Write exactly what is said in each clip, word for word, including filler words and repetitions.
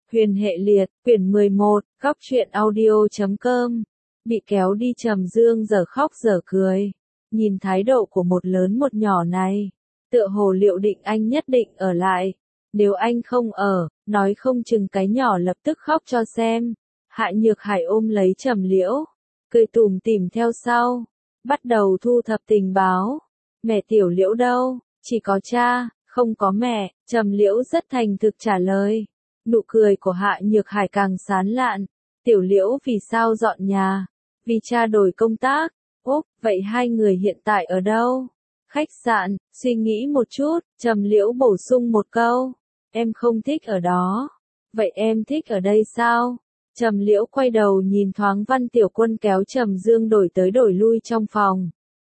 Huyền hệ liệt, quyển mười một, góc truyện audio chấm com. Bị kéo đi Trầm Dương giờ khóc giờ cười. Nhìn thái độ của một lớn một nhỏ này, tựa hồ liệu định anh nhất định ở lại. Nếu anh không ở, nói không chừng cái nhỏ lập tức khóc cho xem. Hạ Nhược Hải ôm lấy Trầm Liễu, cười tủm tỉm theo sau, bắt đầu thu thập tình báo. Mẹ Tiểu Liễu đâu? Chỉ có cha, không có mẹ. Trầm Liễu rất thành thực trả lời. Nụ cười của Hạ Nhược Hải càng sán lạn. Tiểu Liễu vì sao dọn nhà? Vì cha đổi công tác. Úp, vậy hai người hiện tại ở đâu? Khách sạn. Suy nghĩ một chút, Trầm Liễu bổ sung một câu. Em không thích ở đó. Vậy em thích ở đây sao? Trầm Liễu quay đầu nhìn thoáng Văn Tiểu Quân kéo Trầm Dương đổi tới đổi lui trong phòng.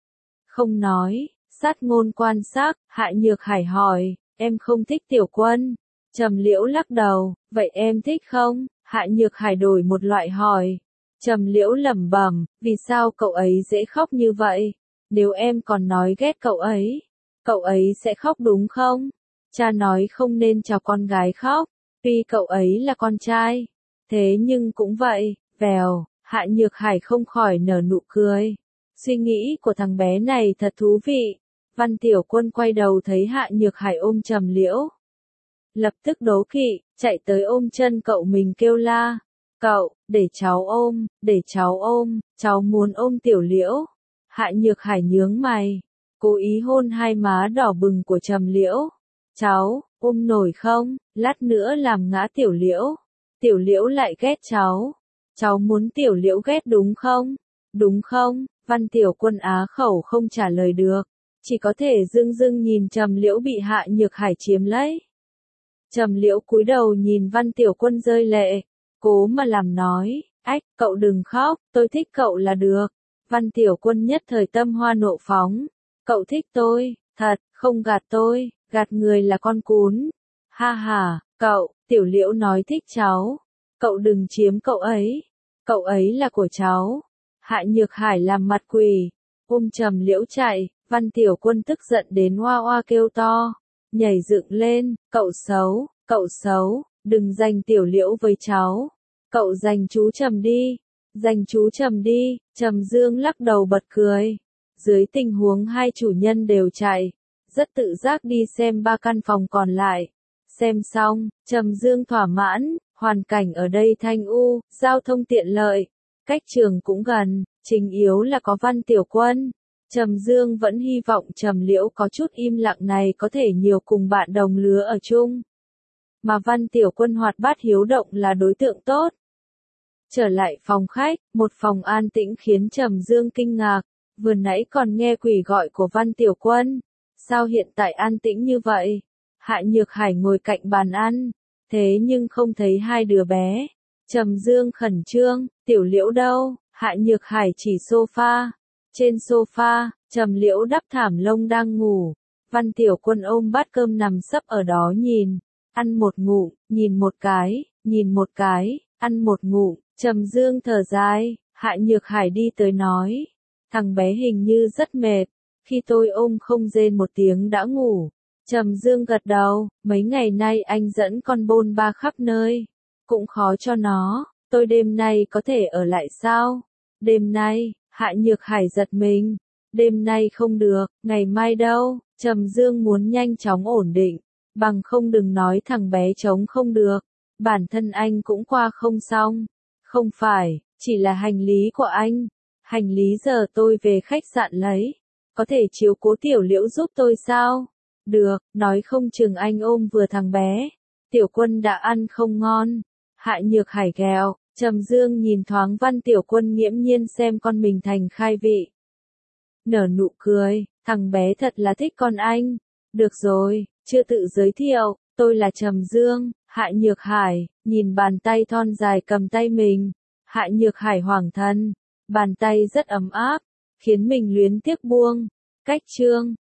Không nói, sát ngôn quan sát, Hạ Nhược Hải hỏi, em không thích Tiểu Quân. Trầm Liễu lắc đầu, vậy em thích không? Hạ Nhược Hải đổi một loại hỏi. Trầm Liễu lẩm bẩm, vì sao cậu ấy dễ khóc như vậy? Nếu em còn nói ghét cậu ấy, cậu ấy sẽ khóc đúng không? Cha nói không nên cho con gái khóc, tuy cậu ấy là con trai. Thế nhưng cũng vậy, vèo, Hạ Nhược Hải không khỏi nở nụ cười. Suy nghĩ của thằng bé này thật thú vị. Văn Tiểu Quân quay đầu thấy Hạ Nhược Hải ôm Trầm Liễu, lập tức đố kỵ, chạy tới ôm chân cậu mình kêu la. Cậu, để cháu ôm, để cháu ôm, cháu muốn ôm Tiểu Liễu. Hạ Nhược Hải nhướng mày, cố ý hôn hai má đỏ bừng của Trầm Liễu. Cháu, ôm nổi không, lát nữa làm ngã Tiểu Liễu. Tiểu Liễu lại ghét cháu. Cháu muốn Tiểu Liễu ghét đúng không? Đúng không? Văn Tiểu Quân á khẩu không trả lời được, chỉ có thể dưng dưng nhìn Trầm Liễu bị Hạ Nhược Hải chiếm lấy. Trầm Liễu cúi đầu nhìn Văn Tiểu Quân rơi lệ, cố mà làm nói, ách, cậu đừng khóc, tôi thích cậu là được. Văn Tiểu Quân nhất thời tâm hoa nộ phóng, cậu thích tôi, thật, không gạt tôi, gạt người là con cún. Ha ha, cậu, Tiểu Liễu nói thích cháu, cậu đừng chiếm cậu ấy, cậu ấy là của cháu. Hạ Nhược Hải làm mặt quỷ, ôm Trầm Liễu chạy. Văn Tiểu Quân tức giận đến oa oa kêu to, nhảy dựng lên, cậu xấu, cậu xấu, đừng giành Tiểu Liễu với cháu, cậu giành chú Trầm đi, giành chú Trầm đi. Trầm Dương lắc đầu bật cười. Dưới tình huống hai chủ nhân đều chạy, rất tự giác đi xem ba căn phòng còn lại. Xem xong, Trầm Dương thỏa mãn, hoàn cảnh ở đây thanh u, giao thông tiện lợi, cách trường cũng gần, chính yếu là có Văn Tiểu Quân. Trầm Dương vẫn hy vọng Trầm Liễu có chút im lặng này có thể nhiều cùng bạn đồng lứa ở chung. Mà Văn Tiểu Quân hoạt bát hiếu động là đối tượng tốt. Trở lại phòng khách, một phòng an tĩnh khiến Trầm Dương kinh ngạc. Vừa nãy còn nghe quỷ gọi của Văn Tiểu Quân. Sao hiện tại an tĩnh như vậy? Hạ Nhược Hải ngồi cạnh bàn ăn, thế nhưng không thấy hai đứa bé. Trầm Dương khẩn trương, Tiểu Liễu đâu? Hạ Nhược Hải chỉ sofa. Trên sofa, Trầm Liễu đắp thảm lông đang ngủ. Văn Tiểu Quân ôm bát cơm nằm sấp ở đó nhìn. Ăn một ngụm, nhìn một cái, nhìn một cái, ăn một ngụm. Trầm Dương thở dài. Hạ Nhược Hải đi tới nói, thằng bé hình như rất mệt. Khi tôi ôm không rên một tiếng đã ngủ. Trầm Dương gật đầu, mấy ngày nay anh dẫn con bôn ba khắp nơi, cũng khó cho nó. Tôi đêm nay có thể ở lại sao? Đêm nay, Hạ Nhược Hải giật mình. Đêm nay không được, ngày mai đâu? Trầm Dương muốn nhanh chóng ổn định, bằng không đừng nói thằng bé chống không được. Bản thân anh cũng qua không xong. Không phải, chỉ là hành lý của anh. Hành lý giờ tôi về khách sạn lấy. Có thể chiếu cố Tiểu Liễu giúp tôi sao? Được, nói không chừng anh ôm vừa thằng bé. Tiểu Quân đã ăn không ngon. Hạ Nhược Hải ghẹo. Trầm Dương nhìn thoáng Văn Tiểu Quân nghiễm nhiên xem con mình thành khai vị. Nở nụ cười, thằng bé thật là thích con anh. Được rồi, chưa tự giới thiệu, tôi là Trầm Dương. Hạ Nhược Hải, nhìn bàn tay thon dài cầm tay mình. Hạ Nhược Hải hoảng thân, bàn tay rất ấm áp, khiến mình luyến tiếc buông. Cách chương